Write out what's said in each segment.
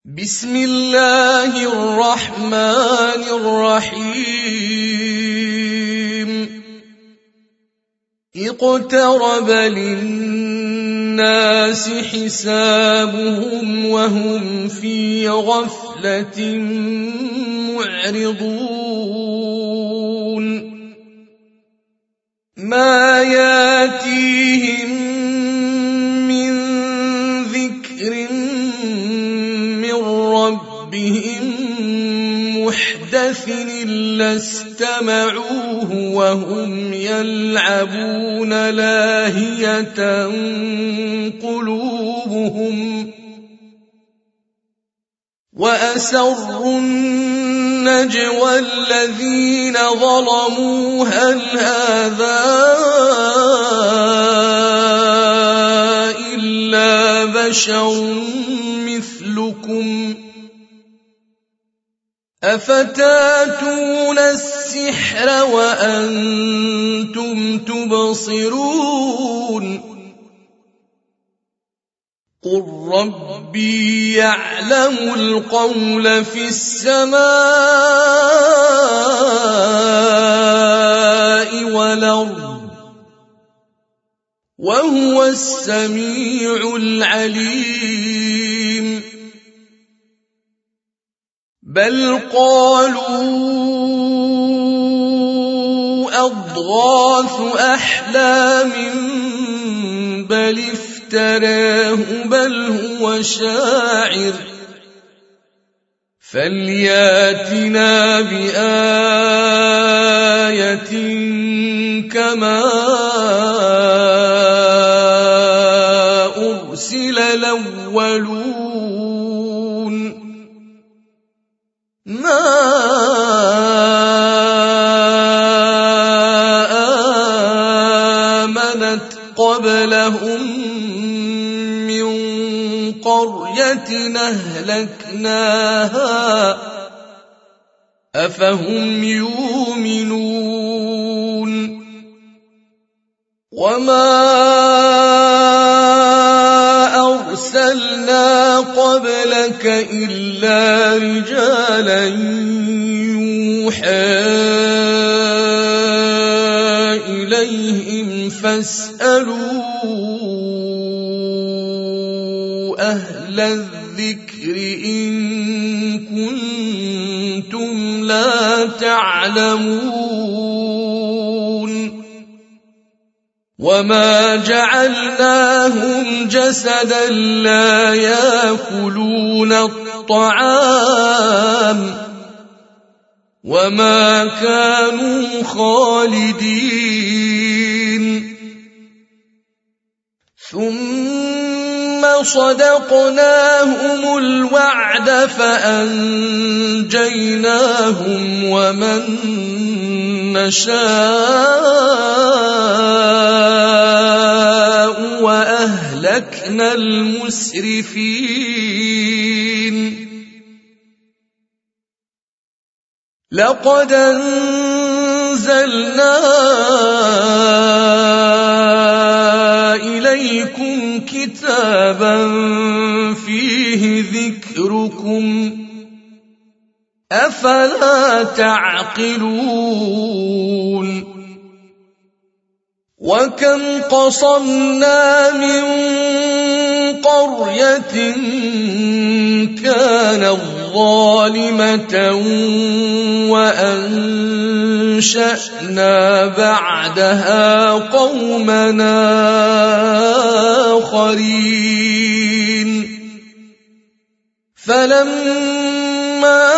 بسم الله الرحمن الرحيم اقترب للناس حسابهم وهم في غفلة معرضون ما ياتيهم من ذكر من ربهم محدث إلا استمعوه وهم يلعبون لاهية قلوبهم وأسروا النجوى الذين ظلموا هل هذا إلا بشر مثلكم أفتاتون السحر وأنتم تبصرون قل ربي يعلم القول في السماء والأرض وهو السميع العليم بل قالوا أضغاث أحلام بل افتراه بل هو شاعر فلياتنا بآية كما أرسل الأولون ما آمنت قبلهم من قرية أهلكناها أفهم يؤمنون وما أرسلنا قبلك إلا رجالا يوحى إليهم فاسألوا أهل الذكر إن كنتم لا تعلمون وما جعلناهم جسدا لا يأكلون الطعام وما كانوا خالدين ثم صدقناهم الوعد فأنجيناهم ومن نشاء وأهلكنا المسرفين لقد أنزلنا إليكم كتابا فيه ذكركم أفلا تعقلون وكم قصمنا من قرية كانت ظالمة وأنشأنا بعدها قومنا آخرين فلما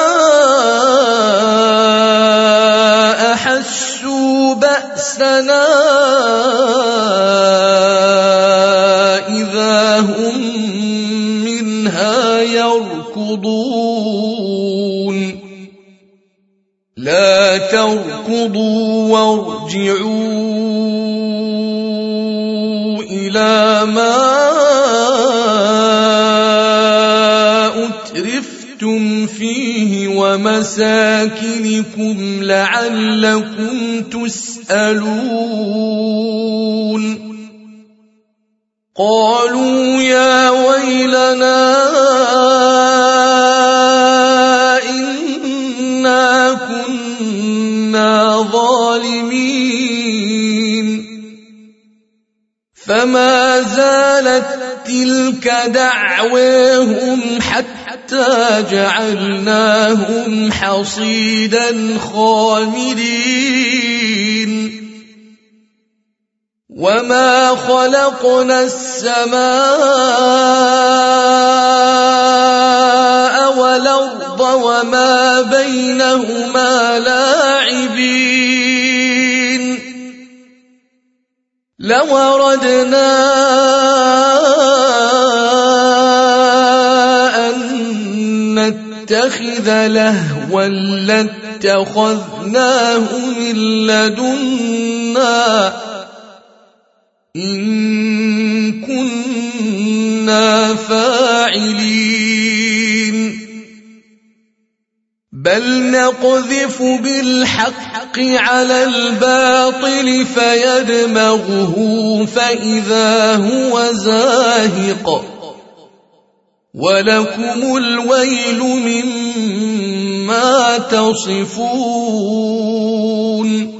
أحسوا بأسنا إذا هم منها يركضون لا تركضوا وارجعوا إلى ما أترفتم فيه ومساكنكم لعلكم تسألون قالوا يا ويلنا فما زالت تلك دعواهم حتى جعلناهم حصيدا خامدين وما خلقنا السماء والأرض وما بينهما لاعبين لو أردنا أن نتخذ لهوا لاتخذناه من لدنا إن كنا فاعلين بل نقذف بالحق على الباطل فيدمغه فإذا هو زاهق ولكم الويل مما تصفون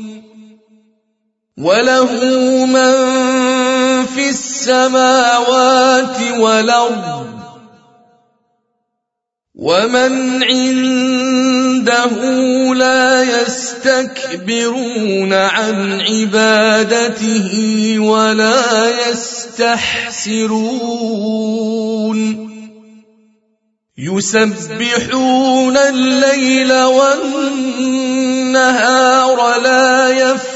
وله من في السماوات والأرض ومن عنده لا يستكبرون عن عبادته ولا يستحسرون يسبحون الليل والنهار لا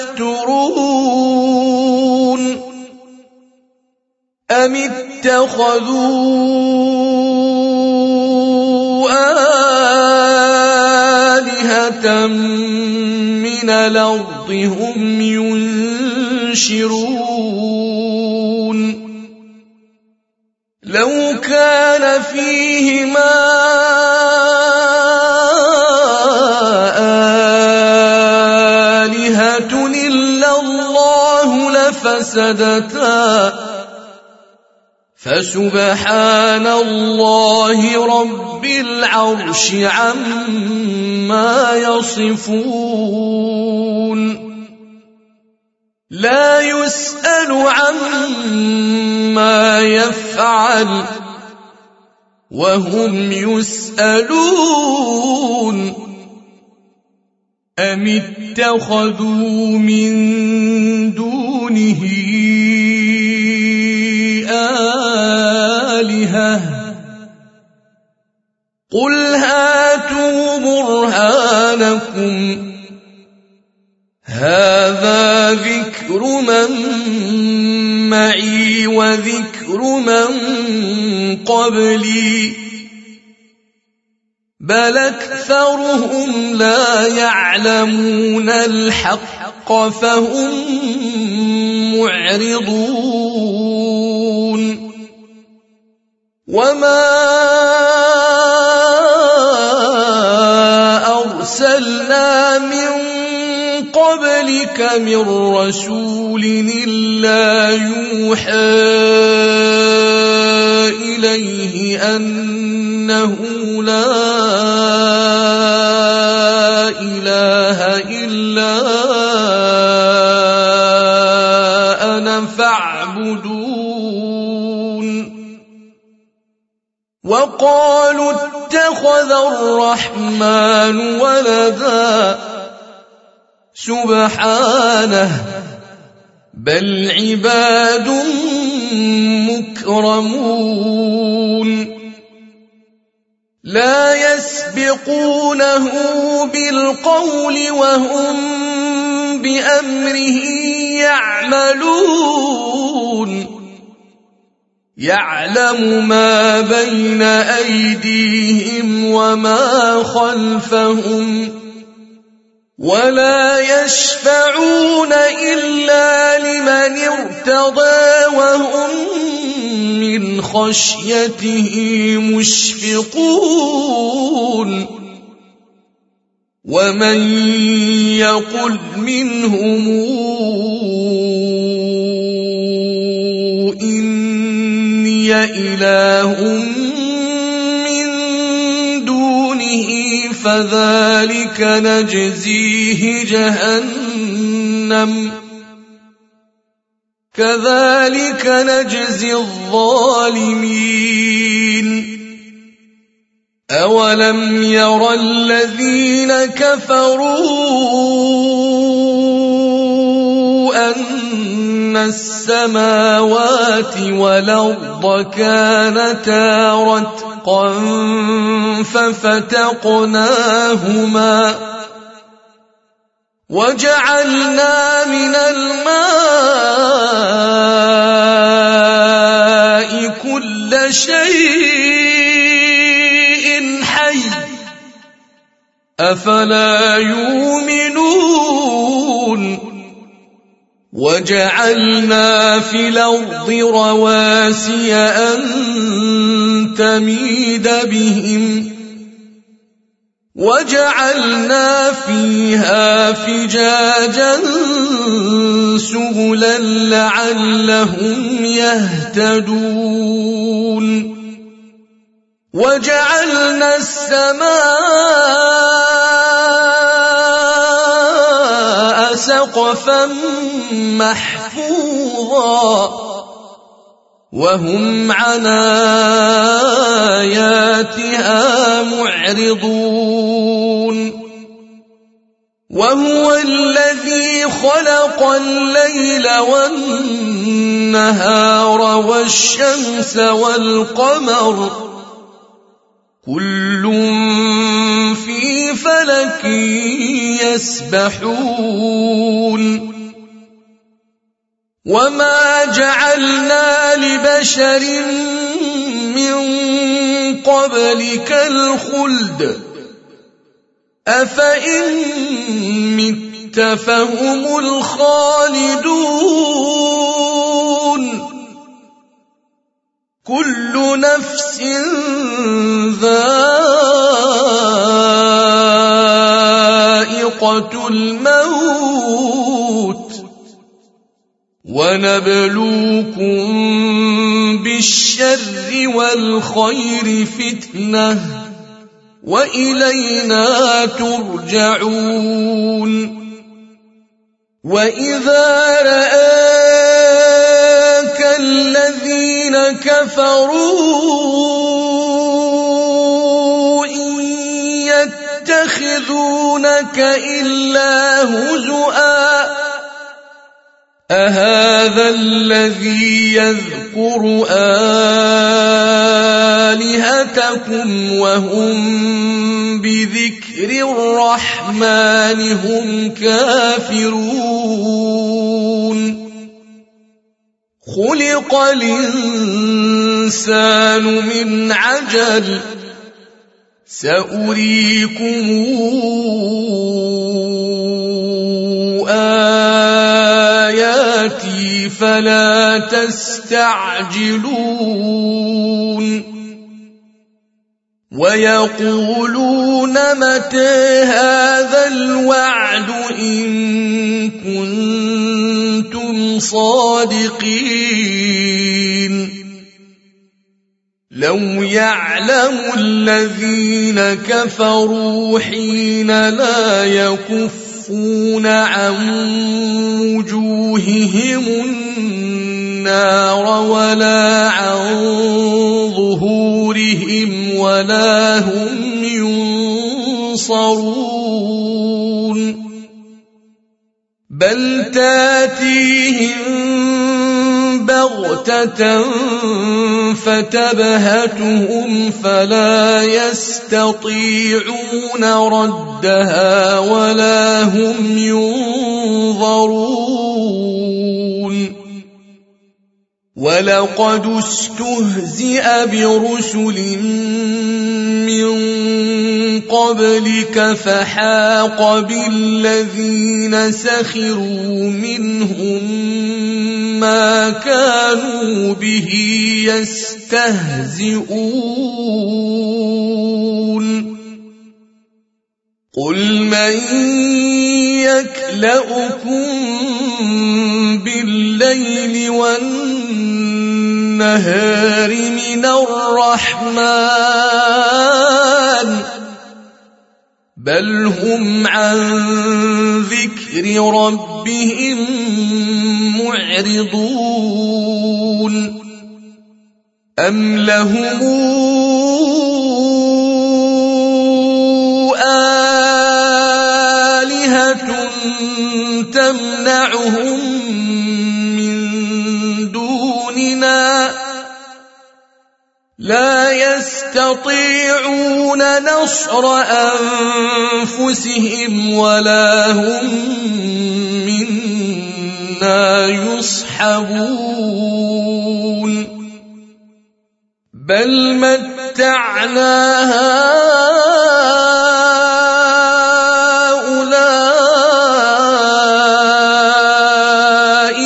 يفترون أم اتخذوا آلهة من الأرض هم ينشرون لو كان فيهما آلهة إلا الله لفسدتا فسبحان الله رب العرش عما يصفون لا يسأل عما يفعل وهم يسألون أم اتخذوا من دونه آلهة قل هاتوا برهانكم هذا ذكر من معي وذكر من قبلي بل أكثرهم لا يعلمون الحق فهم معرضون وما أرسلنا من قبلك من رسول إلا يوحى إليه أنه لا إله إلا أنا فاعبدون وقالوا اتخذ الرحمن ولدا سبحانه بل عباد مكرمون لا يسبقونه بالقول وهم بأمره يعملون يعلم ما بين أيديهم وما خلفهم ولا يشفعون إلا لمن ارتضى وهم من خشيته مشفقون ومن يقل منهم إني إله من دونه فذلك نجزيه كذلك نجزي الظالمين أولم ير الذين كفروا أن السماوات والأرض كانتا رتقا ففتقناهما وجعلنا من الماء كل شيء حي أفلا يؤمنون وجعلنا في الأرض رواسي أن تميد بهم وجعلنا فيها فجاجا سبلا لعلهم يهتدون وجعلنا السماء سقفا محفوظا وهم عن آياتها معرضون وهو الذي خلق الليل والنهار والشمس والقمر كل في فلك يسبحون وما جعلنا لبشر من قبلك الخلد أفإن مت فهم الخالدون كل نفس ذائقة الموت ونبلوكم بالشر والخير فتنة وإلينا ترجعون وإذا رآك الذين كفروا إن يتخذونك إلا هزؤا أهذا الذي يذكر آلهتكم وهم بذكر الرحمن هم كافرون خلق الإنسان من عجل سأريكم آياتي فلا تستعجلون ويقولون متى هذا الوعد إن كنتم صادقين لو يعلم الذين كفروا حين لا يكفون عن وجوههم النار ولا عن ظهورهم ولا هم ينصرون بل تاتيهم بغتة فتبهتهم فلا يستطيعون ردها ولا هم ينظرون ولقد استهزئ برسل من قبلك فحاق بالذين سخروا منهم ما كانوا به يستهزئون قل من يكلؤكم بالليل والنهار من الرحمن بل هم عن ذكر ربهم معرضون أم لهم آلهة تمنعهم من دوننا لا يستطيعون نصر أنفسهم ولا هم منا يصحبون بل متعنا هؤلاء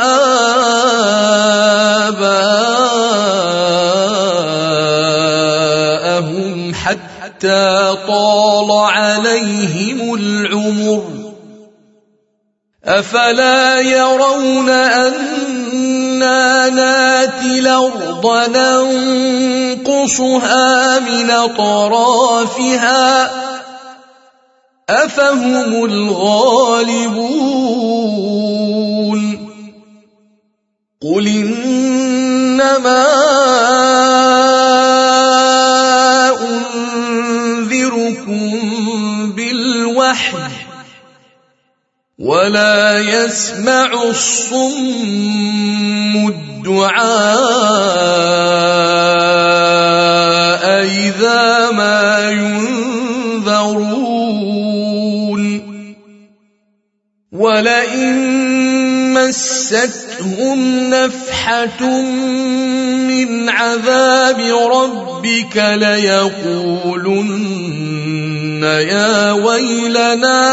وآباءهم حتى طال عليهم العمر أفلا يرون أنا ناتي الأرض ننقصها من أطرافها أفهم الغالبون قل إنما أنذركم بالوحي ولا يسمع الصم الدعاء إذا ما ينذرون ولئن مستهم نفحة من عذاب ربك ليقولن يا ويلنا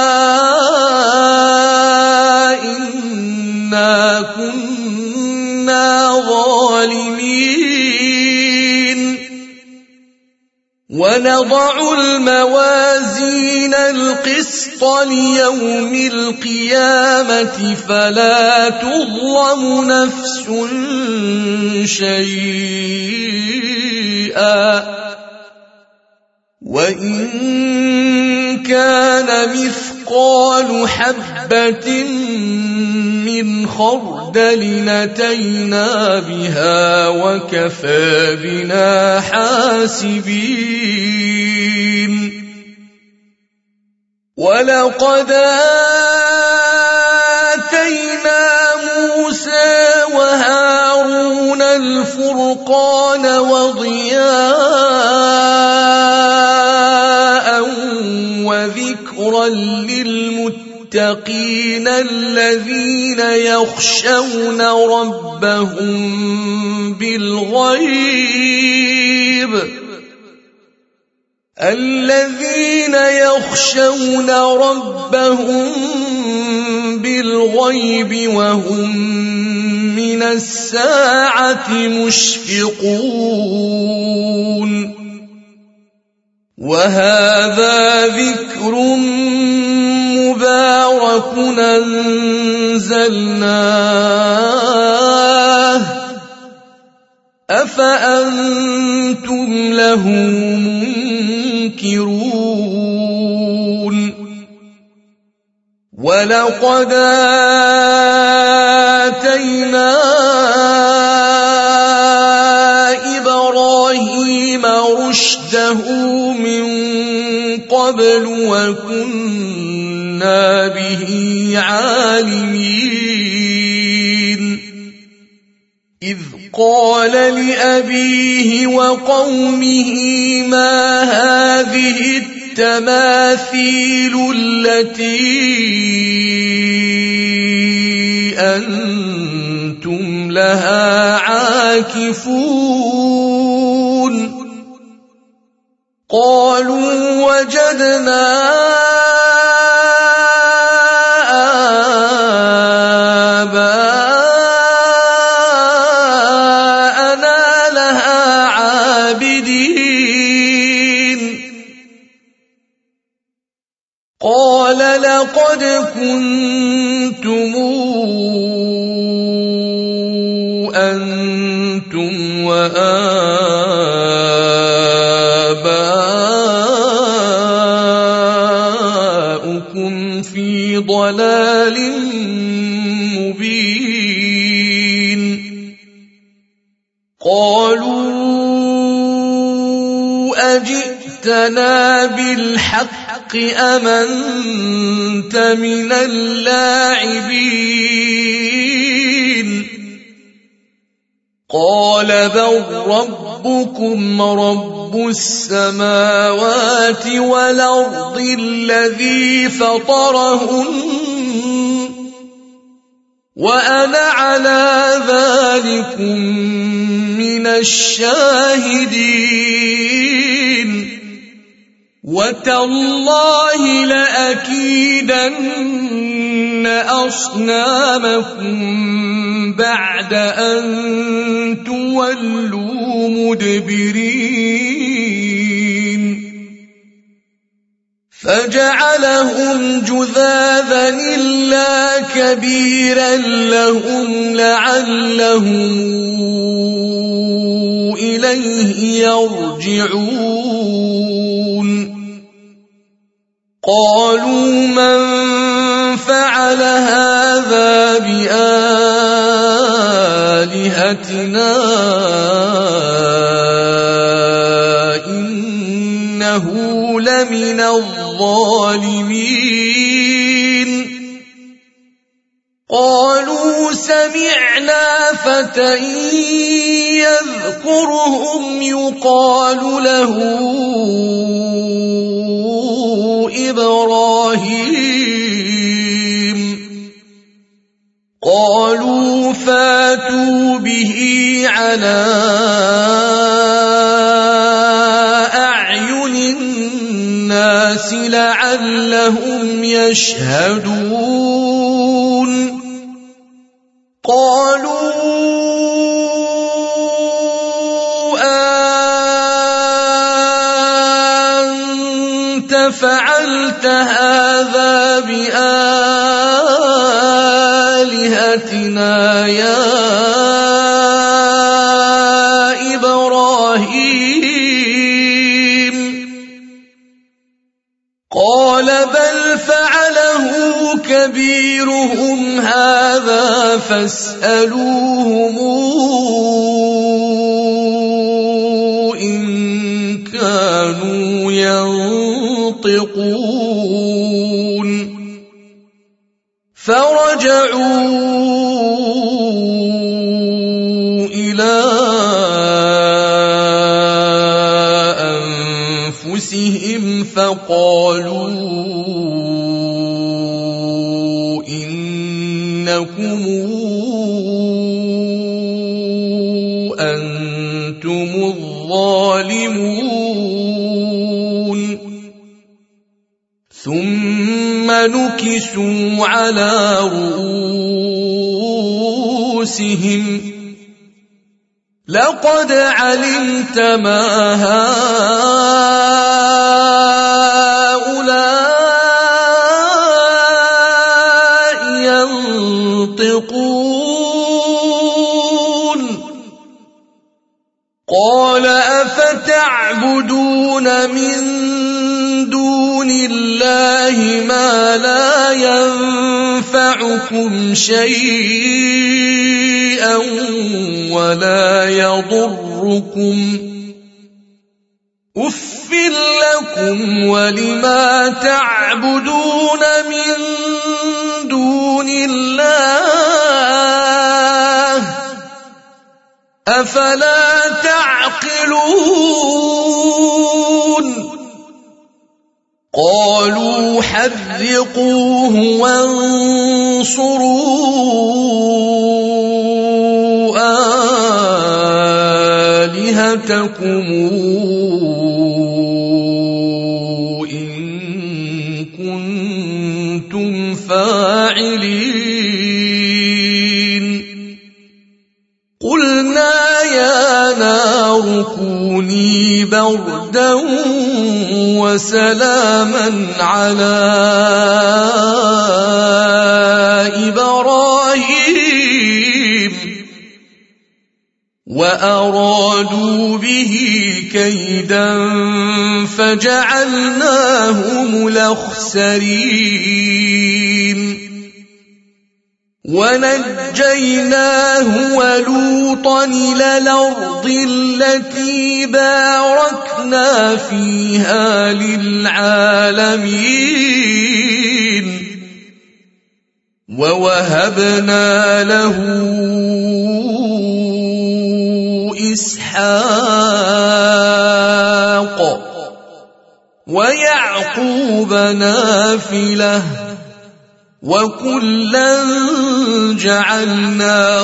إنا كنا ظالمين ونضع الموازين القسط ليوم القيامة فلا تظلم نفس شيئا وإن كان مثقال حبة من خردل أتينا بها وكفى بنا حاسبين ولقد آتينا موسى وهارون الفرقان وضياء وذكرا للمتقين الذين يخشون ربهم بالغيب وهم من الساعة مشفقون وهذا ذكر مبارك أنزلناه أفأنتم له منكرون ولقد آتينا إبراهيم رشده من قبل وكنا به عالمين إذ قال لأبيه وقومه ما هذه التماثيل التي أنتم لها عاكفون قالوا وجدنا قال لقد كنتم أنتم وآباؤكم ضلال مبين قالوا أجئتنا بالحق أم أنت من اللاعبين قال بل ربكم رب السماوات والأرض الذي فطرهن وأنا على ذلكم من الشاهدين وتالله لأكيدن أصنامكم بعد أن تولوا مدبرين فجعلهم جذاذا إلا كبيرا لهم لعلهم إليه يرجعون قالوا من فعل هذا بآلهتنا إنه لمن الظالمين قالوا سمعنا فتى يذكرهم يقال له إبراهيم قالوا فاتوا به على أعين الناس لعلهم يشهدون قالوا أنت فعلت هذا بآلهتنا يا إبراهيم قال بل فعله كبيرهم هذا فاسألوهم إن كانوا ينطقون فرجعوا إلى أنفسهم فقالوا إنكم أنتم الظالمون ثم نكسوا على رؤوسهم لقد علمت ما هؤلاء ينطقون قال أفتعبدون من دون الله ما لا ينفعكم شيئا ولا يضركم أف لكم ولما تعبدون من دون الله أفلا تعقلون قالوا حرقوه وانصروا آلهتكم إن كنتم فاعلين قلنا يا نار كوني بردا وسلاما على إبراهيم وأرادوا به كيدا فجعلناهم الأخسرين ونجيناه ولوطا إلى الأرض التي باركنا فيها للعالمين ووهبنا له إسحاق ويعقوب نافلة وكلا جعلنا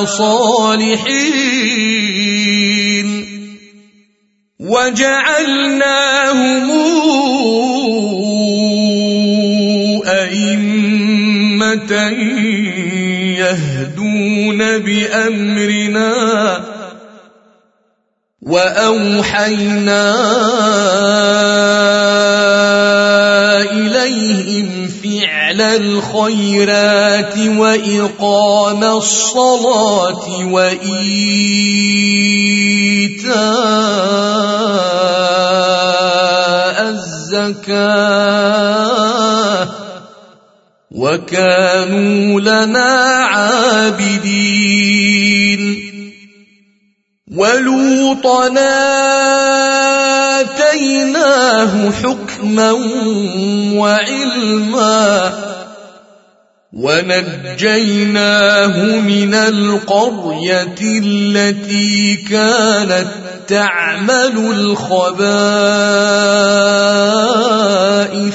صالحين وجعلناهم أئمة يهدون بأمرنا وأوحينا إليهم فعل الخيرات وإقام الصلاة وإيتاء الزكاة وكانوا لنا عابدين ولوطا آتيناه حكما وعلما ونجيناه من القرية التي كانت تعمل الخبائث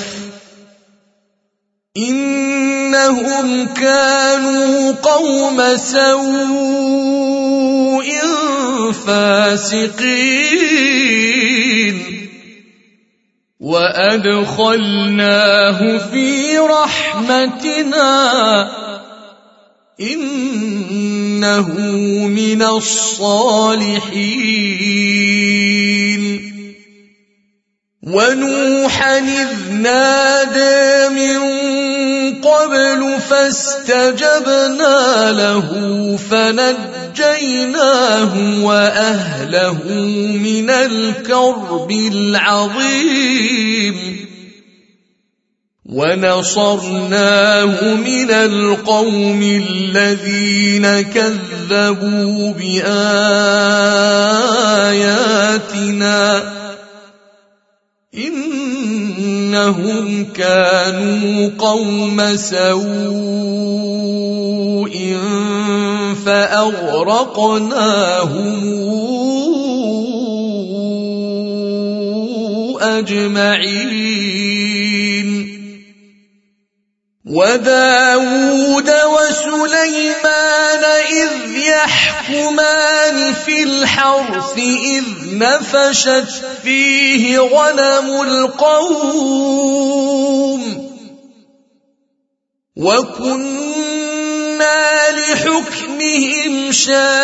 إنهم كانوا قوم سوء فاسقين وأدخلناه في رحمتنا إنه من الصالحين ونوحا إذ نادى من قبل فاستجبنا له فنجيناه وأهله من الكرب العظيم ونصرناه من القوم الذين كذبوا بآياتنا إنهم كانوا قوم سوء فأغرقناهم أجمعين وداود وسليمان إذ يحكمان في الحرث إذ نفشت فيه غنم القوم وكنا لحكمهم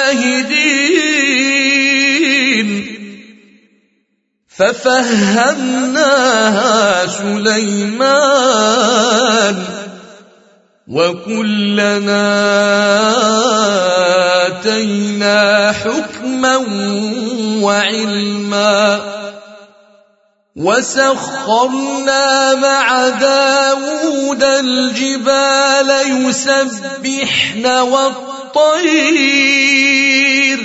شاهدين ففهمناها سليمان وكلنا آتينا حكما وعلما وسخرنا مع داود الجبال يسبحن والطير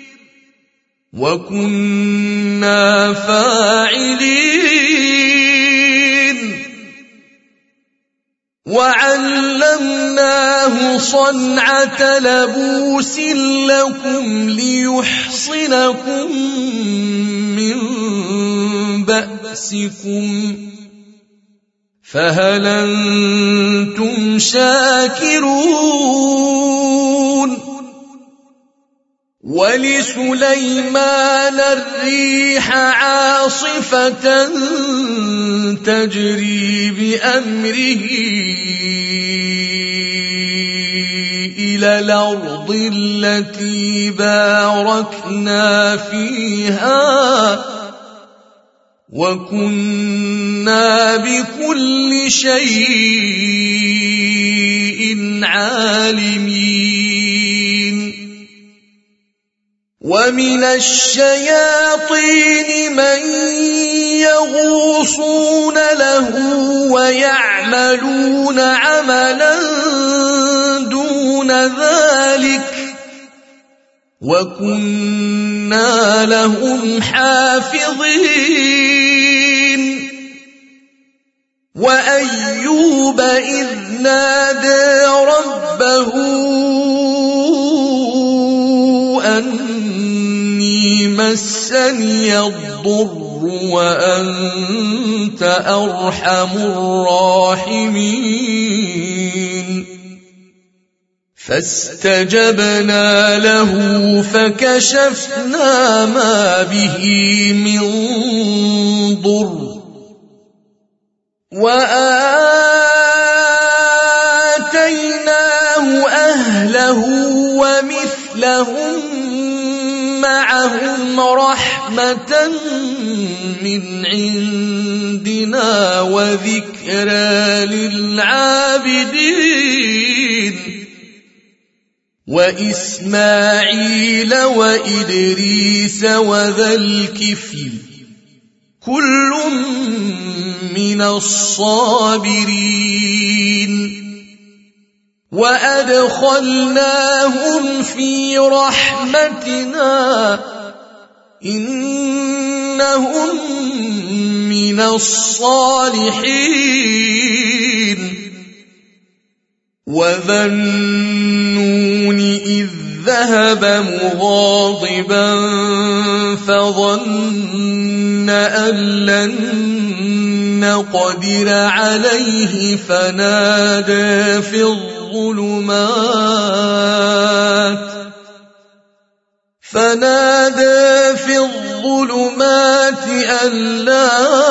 وكنا فاعلين وعلمناه صنعة لبوس لكم ليحصنكم من بأسكم فهل أنتم شاكرون ولسليمان الريح عاصفة تجري بأمره إلى الأرض التي باركنا فيها وكنا بكل شيء عالمين ومن الشياطين من يغوصون له ويعملون عملا دون ذلك وكنا لهم حافظين وأيوب إذ نادى ربه أني مسني الضر وأنت أرحم الراحمين فاستجبنا له فكشفنا ما به من ضر وآتيناه أهله ومثلهم معهم رحمة من عندنا وذكرى للعابدين وإسماعيل وإدريس وذا الكفل كل من الصابرين وأدخلناهم في رحمتنا إنهم من الصالحين وذا النون إذ ذهب مغاضبا فظن أن لن نقدر عليه فنادى في الظلمات أن لا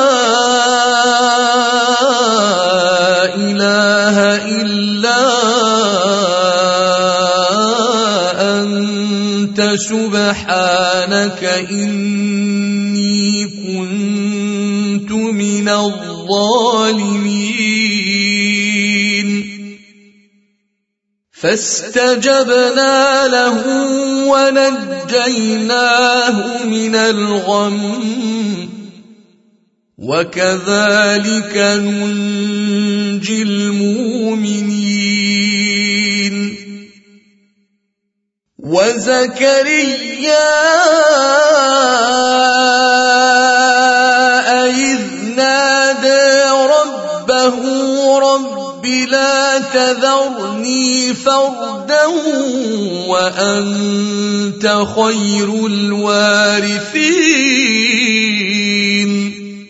إله إلا أنت سبحانك إني كنت من الظالمين فاستجبنا له ونجيناه من الغم وكذلك ننجي المؤمنين وزكريا إذ نادى ربه رب لا تذرني فردا وأنت خير الوارثين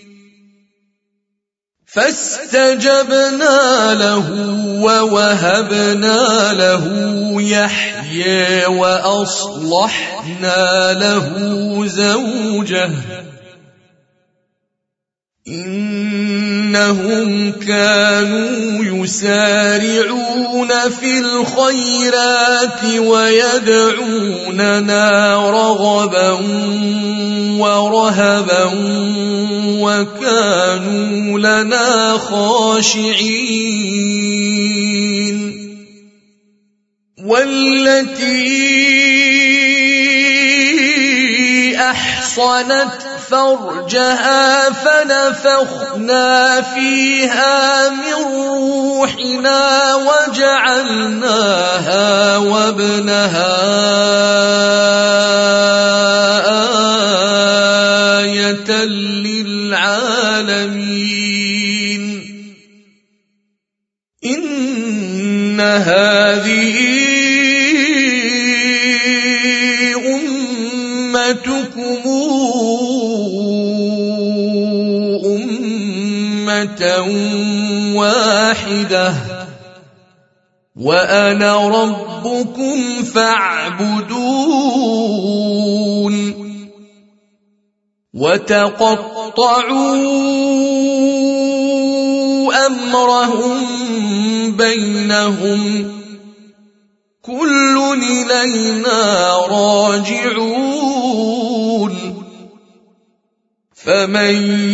فاستجبنا له ووهبنا له يحيى وأصلحنا له زوجه إنهم كانوا يسارعون في الخيرات ويدعوننا رغبا ورهبا وكانوا لنا خاشعين والتي أحصنت فرجها فنفخنا فيها من روحنا وجعلناها وابنها آية للعالمين إن هذه أمتكم واحدة وأنا ربكم فاعبدون وتقطعوا أمرهم بينهم كل إلينا راجعون فمن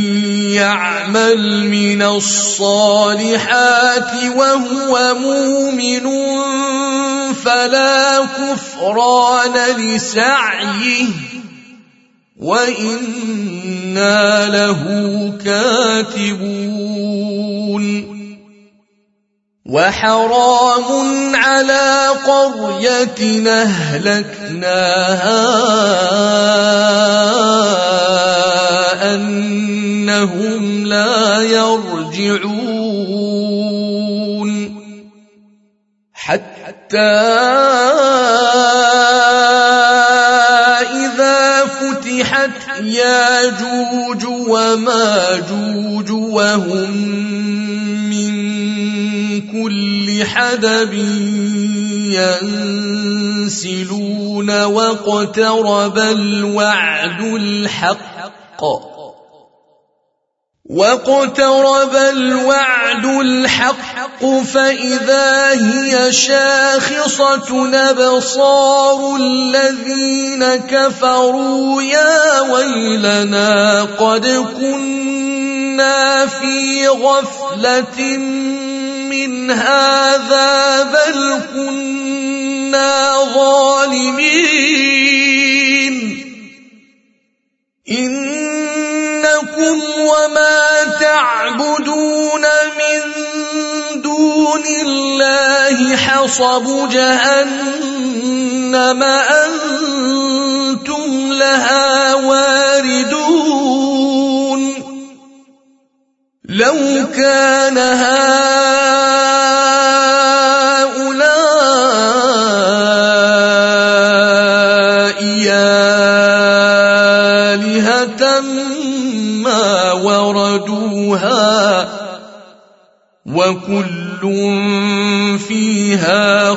يعمل من الصالحات وهو مؤمن فلا كفران لسعيه وإنا له كاتبون وحرام على قرية أهلكناها أنهم لا يرجعون حتى إذا فتحت ياجوج وماجوج وهم من كل حدب ينسلون واقترب الوعد الحق فإذا هي شاخصة أبصار الذين كفروا يا ويلنا قد كنا في غفلة من هذا بل كنا ظالمين إنكم وما تعبدون من دون الله حصب جهنم أنتم لها واردون لو كان هؤلاء آلهة ما وردوها وكل فيها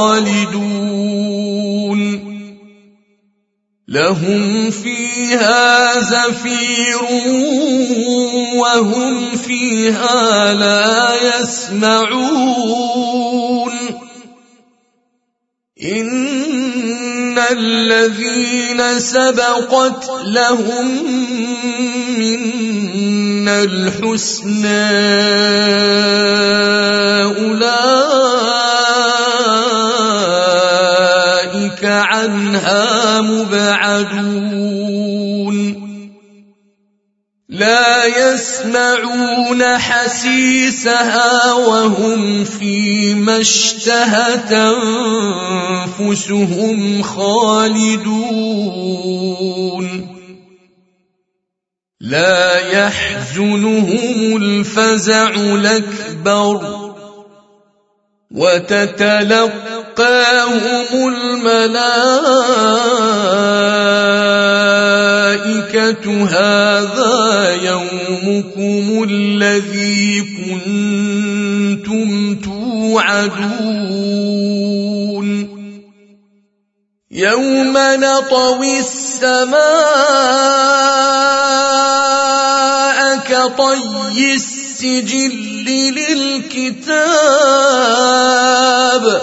خالدون لهم فيها زفير وهم فيها لا يسمعون إن الذين سبقت لهم منا الحسنى أولئك عنها مبعدون لا يسمعون حسيسها وهم فيما اشتهت أنفسهم خالدون لا يحزنهم الفزع الأكبر وتتلقاهم الملائكة هذا يومكم الذي كنتم توعدون يوم نطوي السماء كطي السجل للكتاب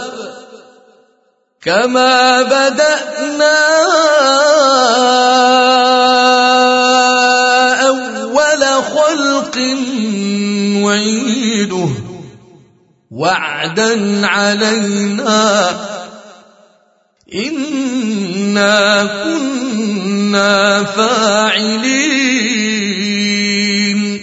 كما بدأنا أول خلق نعيده وعدا علينا إنا كنا فاعلين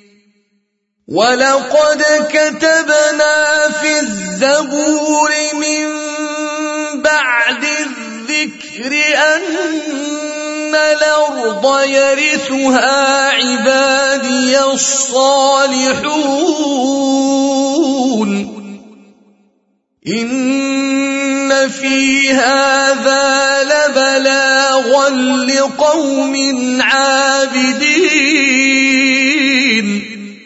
ولقد كتبنا في الزبور من بعد الذكر أن الأرض يرثها عبادي الصالحون إن في هذا لبلاغا لقوم عابدين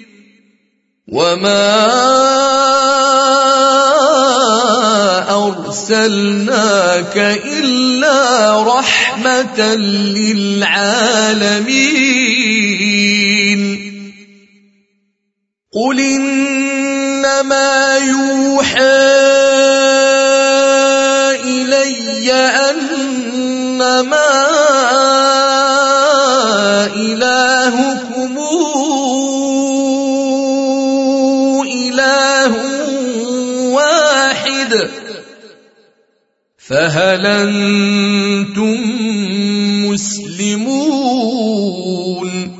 وما أرسلناك إلا رحمة للعالمين قل إنما يوحى إلي أنما إلهكم فهل أنتم مسلمون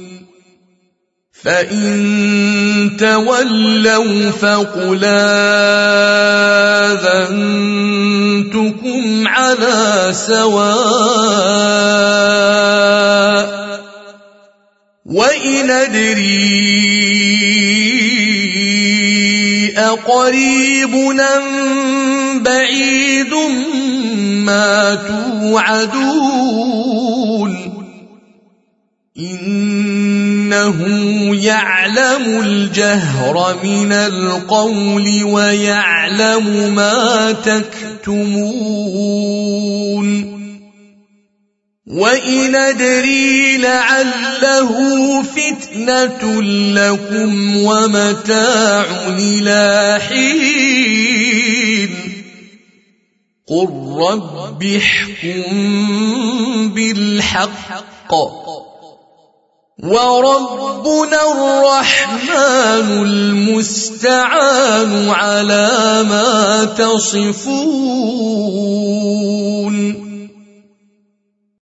فإن تولوا فقل آذنتكم على سواء وإن أدري أقريب أم بعيد ما توعدون إنه يعلم الجهر من القول ويعلم ما تكتمون وإن أدري لعله فتنة لكم ومتاع إلى حين قل رب احكم بالحق وربنا الرحمن المستعان على ما تصفون.